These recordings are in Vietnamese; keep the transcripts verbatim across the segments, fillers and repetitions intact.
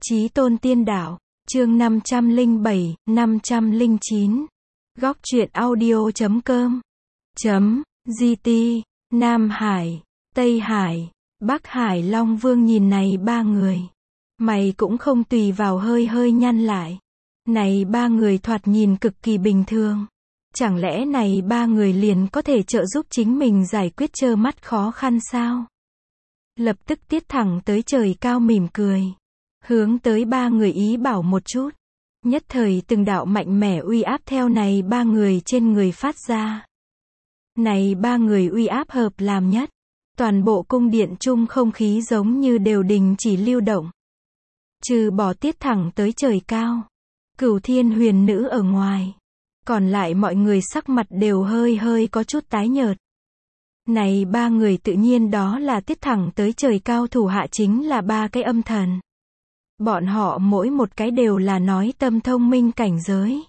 Chí tôn tiên đạo, chương năm trăm lẻ bảy, năm trăm lẻ chín. Góc truyện audio chấm com. Chấm, giê tê, Nam Hải, Tây Hải, Bắc Hải Long Vương nhìn này ba người. Mày cũng không tùy vào hơi hơi nhăn lại. Này ba người thoạt nhìn cực kỳ bình thường. Chẳng lẽ này ba người liền có thể trợ giúp chính mình giải quyết trơ mắt khó khăn sao? Lập tức tiết thẳng tới trời cao mỉm cười. Hướng tới ba người ý bảo một chút. Nhất thời từng đạo mạnh mẽ uy áp theo này ba người trên người phát ra. Này ba người uy áp hợp làm nhất. Toàn bộ cung điện chung không khí giống như đều đình chỉ lưu động. Trừ bỏ tiết thẳng tới trời cao. Cửu thiên huyền nữ ở ngoài. Còn lại mọi người sắc mặt đều hơi hơi có chút tái nhợt. Này ba người tự nhiên đó là tiết thẳng tới trời cao thủ hạ chính là ba cái âm thần. Bọn họ mỗi một cái đều là nói tâm thông minh cảnh giới.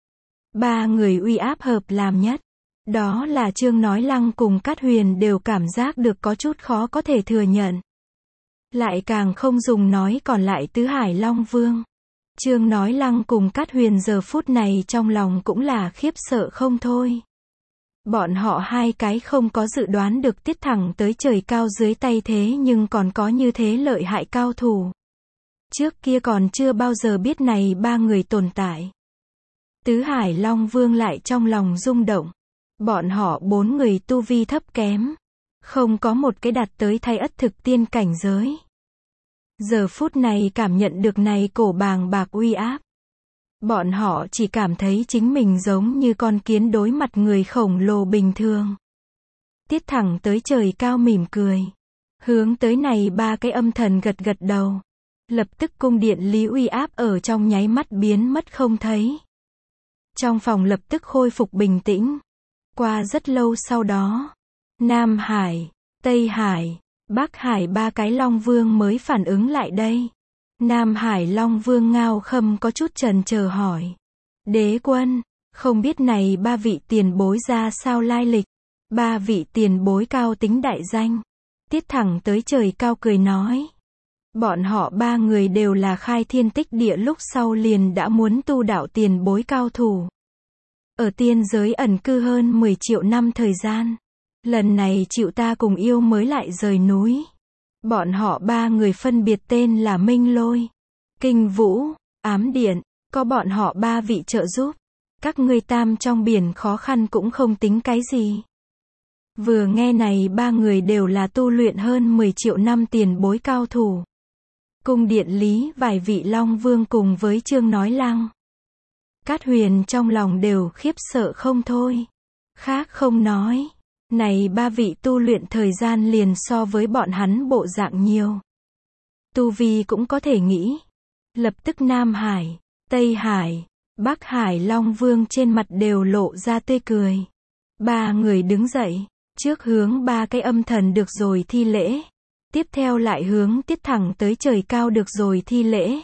Ba người uy áp hợp làm nhất. Đó là Trương Nói Lăng cùng Cát Huyền đều cảm giác được có chút khó có thể thừa nhận. Lại càng không dùng nói còn lại Tứ Hải Long Vương. Trương Nói Lăng cùng Cát Huyền giờ phút này trong lòng cũng là khiếp sợ không thôi. Bọn họ hai cái không có dự đoán được tiết thẳng tới trời cao dưới tay thế nhưng còn có như thế lợi hại cao thủ. Trước kia còn chưa bao giờ biết này ba người tồn tại. Tứ Hải Long Vương lại trong lòng rung động. Bọn họ bốn người tu vi thấp kém. Không có một cái đạt tới thay ất thực tiên cảnh giới. Giờ phút này cảm nhận được này cổ bàng bạc uy áp. Bọn họ chỉ cảm thấy chính mình giống như con kiến đối mặt người khổng lồ bình thường. Tiết thẳng tới trời cao mỉm cười. Hướng tới này ba cái âm thần gật gật đầu. Lập tức cung điện lý uy áp ở trong nháy mắt biến mất không thấy. Trong phòng lập tức khôi phục bình tĩnh. Qua rất lâu sau đó, Nam Hải, Tây Hải, Bắc Hải ba cái Long Vương mới phản ứng lại đây. Nam Hải Long Vương Ngao Khâm có chút chần chờ hỏi. Đế quân, không biết này ba vị tiền bối ra sao lai lịch. Ba vị tiền bối cao tính đại danh. Tiết thẳng tới trời cao cười nói. Bọn họ ba người đều là khai thiên tích địa lúc sau liền đã muốn tu đạo tiền bối cao thủ. Ở tiên giới ẩn cư hơn mười triệu năm thời gian. Lần này chịu ta cùng yêu mới lại rời núi. Bọn họ ba người phân biệt tên là Minh Lôi, Kinh Vũ, Ám Điện, có bọn họ ba vị trợ giúp. Các ngươi tam trong biển khó khăn cũng không tính cái gì. Vừa nghe này ba người đều là tu luyện hơn mười triệu năm tiền bối cao thủ. Cung điện lý vài vị Long Vương cùng với Trương Nói Lăng. Cát Huyền trong lòng đều khiếp sợ không thôi. Khác không nói. Này ba vị tu luyện thời gian liền so với bọn hắn bộ dạng nhiều. Tu vi cũng có thể nghĩ. Lập tức Nam Hải, Tây Hải, Bắc Hải Long Vương trên mặt đều lộ ra tươi cười. Ba người đứng dậy. Trước hướng ba cái âm thần được rồi thi lễ. Tiếp theo lại hướng tiết thẳng tới trời cao được rồi thi lễ.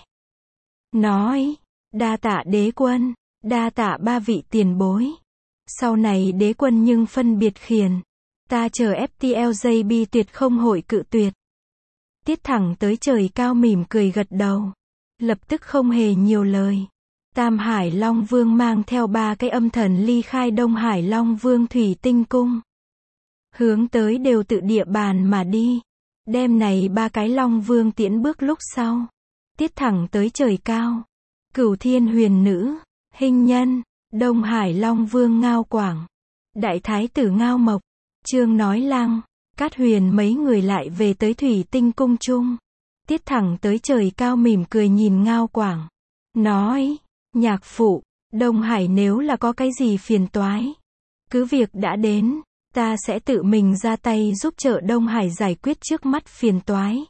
Nói, đa tạ đế quân, đa tạ ba vị tiền bối. Sau này đế quân nhưng phân biệt khiển. Ta chờ ép tê lờ gi bê tuyệt không hội cự tuyệt. Tiết thẳng tới trời cao mỉm cười gật đầu. Lập tức không hề nhiều lời. Tam Hải Long Vương mang theo ba cái âm thần ly khai Đông Hải Long Vương Thủy Tinh Cung. Hướng tới đều tự địa bàn mà đi. Đêm này ba cái Long Vương tiễn bước lúc sau. Tiết thẳng tới trời cao. Cửu thiên huyền nữ, Hình Nhân, Đông Hải Long Vương Ngao Quảng, Đại Thái tử Ngao Mộc, Trương Nói Lăng, Cát Huyền mấy người lại về tới Thủy Tinh Cung chung. Tiết thẳng tới trời cao mỉm cười nhìn Ngao Quảng. Nói, nhạc phụ, Đông Hải nếu là có cái gì phiền toái. Cứ việc đã đến, ta sẽ tự mình ra tay giúp trợ Đông Hải giải quyết trước mắt phiền toái.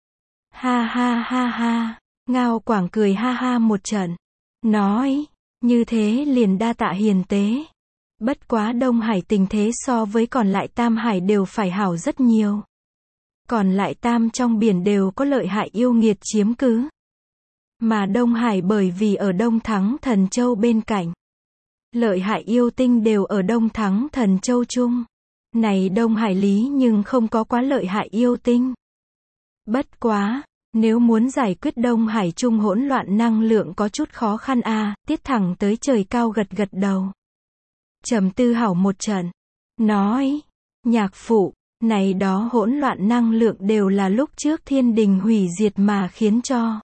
Ha ha ha ha, Ngao Quảng cười ha ha một trận. Nói, như thế liền đa tạ hiền tế. Bất quá Đông Hải tình thế so với còn lại Tam Hải đều phải hảo rất nhiều. Còn lại Tam trong biển đều có lợi hại yêu nghiệt chiếm cứ. Mà Đông Hải bởi vì ở Đông Thắng Thần Châu bên cạnh. Lợi hại yêu tinh đều ở Đông Thắng Thần Châu chung. Này Đông Hải lý nhưng không có quá lợi hại yêu tinh. Bất quá, Nếu muốn giải quyết Đông Hải Trung hỗn loạn năng lượng có chút khó khăn a, Tiết thẳng tới trời cao gật gật đầu. Trầm tư hảo một trận. Nói, nhạc phụ, này đó hỗn loạn năng lượng đều là lúc trước thiên đình hủy diệt mà khiến cho.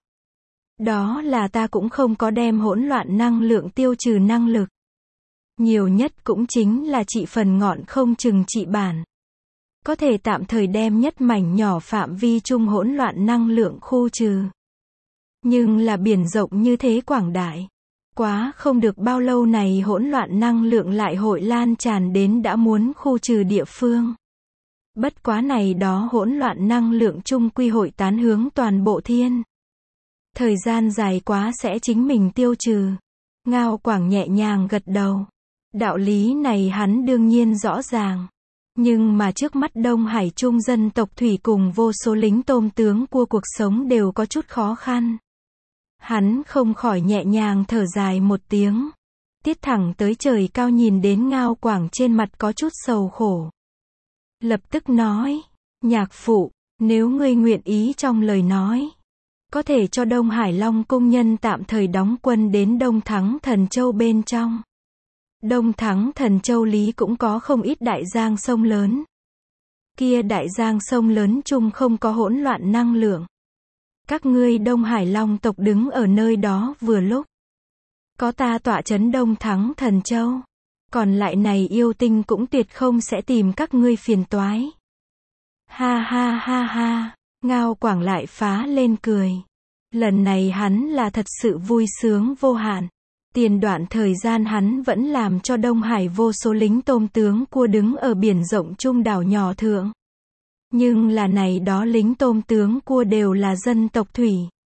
Đó là ta cũng không có đem hỗn loạn năng lượng tiêu trừ năng lực. Nhiều nhất cũng chính là trị phần ngọn không chừng trị bản. Có thể tạm thời đem nhất mảnh nhỏ phạm vi chung hỗn loạn năng lượng khu trừ. Nhưng là biển rộng như thế quảng đại. Quá không được bao lâu này hỗn loạn năng lượng lại hội lan tràn đến đã muốn khu trừ địa phương. Bất quá này đó hỗn loạn năng lượng chung quy hội tán hướng toàn bộ thiên. Thời gian dài quá sẽ chính mình tiêu trừ. Ngao Quảng nhẹ nhàng gật đầu. Đạo lý này hắn đương nhiên rõ ràng. Nhưng mà trước mắt Đông Hải Trung dân tộc thủy cùng vô số lính tôm tướng cua cuộc sống đều có chút khó khăn. Hắn không khỏi nhẹ nhàng thở dài một tiếng. Tiết thẳng tới trời cao nhìn đến Ngao Quảng trên mặt có chút sầu khổ. Lập tức nói, nhạc phụ, nếu ngươi nguyện ý trong lời nói, có thể cho Đông Hải Long công nhân tạm thời đóng quân đến Đông Thắng Thần Châu bên trong. Đông Thắng Thần Châu lý cũng có không ít đại giang sông lớn. Kia đại giang sông lớn chung không có hỗn loạn năng lượng. Các ngươi Đông Hải Long tộc đứng ở nơi đó vừa lúc. Có ta tọa trấn Đông Thắng Thần Châu. Còn lại này yêu tinh cũng tuyệt không sẽ tìm các ngươi phiền toái. Ha ha ha ha, Ngao Quảng lại phá lên cười. Lần này hắn là thật sự vui sướng vô hạn. Tiền đoạn thời gian hắn vẫn làm cho Đông Hải vô số lính tôm tướng cua đứng ở biển rộng trung đảo nhỏ thượng. Nhưng là này đó lính tôm tướng cua đều là dân tộc thủy.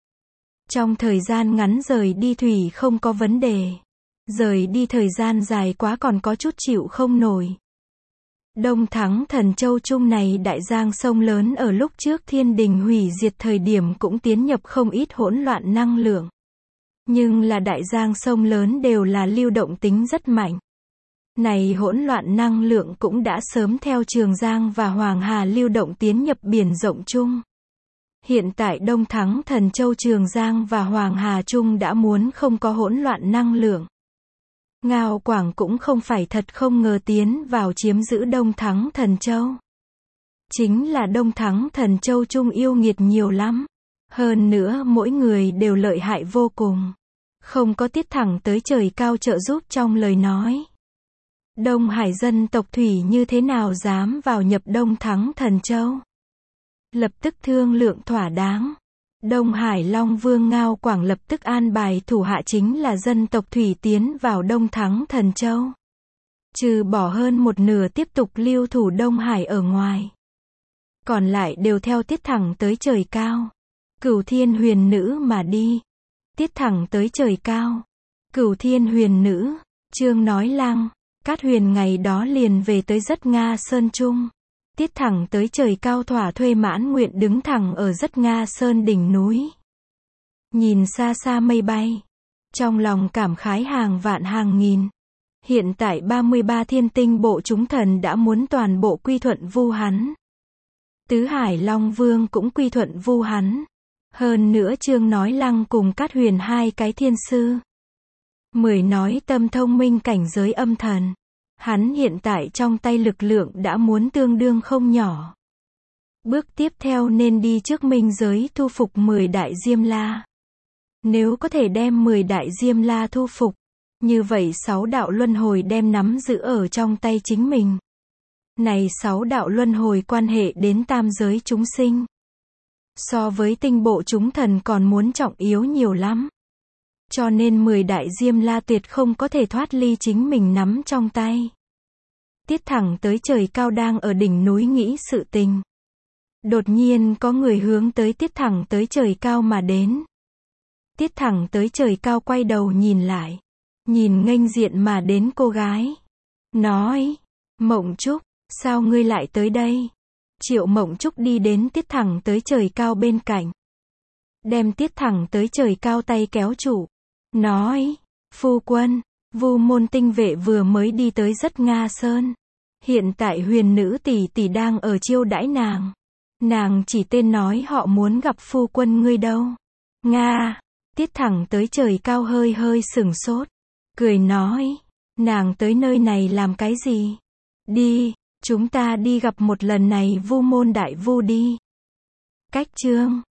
Trong thời gian ngắn rời đi thủy không có vấn đề. Rời đi thời gian dài quá còn có chút chịu không nổi. Đông Thắng Thần Châu Trung này đại giang sông lớn ở lúc trước thiên đình hủy diệt thời điểm cũng tiến nhập không ít hỗn loạn năng lượng. Nhưng là đại giang sông lớn đều là lưu động tính rất mạnh. Này hỗn loạn năng lượng cũng đã sớm theo Trường Giang và Hoàng Hà lưu động tiến nhập biển rộng chung. Hiện tại Đông Thắng Thần Châu Trường Giang và Hoàng Hà chung đã muốn không có hỗn loạn năng lượng. Ngao Quảng cũng không phải thật không ngờ tiến vào chiếm giữ Đông Thắng Thần Châu. Chính là Đông Thắng Thần Châu chung yêu nghiệt nhiều lắm. Hơn nữa mỗi người đều lợi hại vô cùng. Không có tiết thẳng tới trời cao trợ giúp trong lời nói. Đông Hải dân tộc thủy như thế nào dám vào nhập Đông Thắng Thần Châu. Lập tức thương lượng thỏa đáng. Đông Hải Long Vương Ngao Quảng lập tức an bài thủ hạ chính là dân tộc thủy tiến vào Đông Thắng Thần Châu. Trừ bỏ hơn một nửa tiếp tục lưu thủ Đông Hải ở ngoài. Còn lại đều theo tiết thẳng tới trời cao. Cửu Thiên Huyền Nữ mà đi. Tiết thẳng tới trời cao. Cửu Thiên Huyền Nữ, Chương Nói Lang, Cát Huyền ngày đó liền về tới Rất Nga Sơn Trung. Tiết thẳng tới trời cao thỏa thuê mãn nguyện đứng thẳng ở Rất Nga Sơn đỉnh núi. Nhìn xa xa mây bay. Trong lòng cảm khái hàng vạn hàng nghìn. Hiện tại ba mươi ba thiên tinh bộ chúng thần đã muốn toàn bộ quy thuận vu hắn. Tứ Hải Long Vương cũng quy thuận vu hắn. Hơn nữa Chương Nói Lăng cùng Cát Huyền hai cái thiên sư. Mười nói tâm thông minh cảnh giới âm thần. Hắn hiện tại trong tay lực lượng đã muốn tương đương không nhỏ. Bước tiếp theo nên đi trước minh giới thu phục mười đại Diêm La. Nếu có thể đem mười đại Diêm La thu phục, như vậy sáu đạo luân hồi đem nắm giữ ở trong tay chính mình. Này sáu đạo luân hồi quan hệ đến tam giới chúng sinh. So với tinh bộ chúng thần còn muốn trọng yếu nhiều lắm. Cho nên mười đại Diêm La tuyệt không có thể thoát ly chính mình nắm trong tay. Tiết thẳng tới trời cao đang ở đỉnh núi nghĩ sự tình. Đột nhiên có người hướng tới tiết thẳng tới trời cao mà đến. Tiết thẳng tới trời cao quay đầu nhìn lại. Nhìn nghênh diện mà đến cô gái. Nói, Mộng Trúc, sao ngươi lại tới đây? Triệu Mộng Trúc đi đến tiết thẳng tới trời cao bên cạnh. Đem tiết thẳng tới trời cao tay kéo trụ. Nói, phu quân, Vu môn tinh vệ vừa mới đi tới Rất Nga Sơn. Hiện tại Huyền Nữ tỷ tỷ đang ở chiêu đãi nàng. Nàng chỉ tên nói họ muốn gặp phu quân ngươi đâu. Nga. Tiết thẳng tới trời cao hơi hơi sửng sốt. Cười nói. Nàng tới nơi này làm cái gì? Đi, chúng ta đi gặp một lần này Vu Môn đại vu đi. Cách chương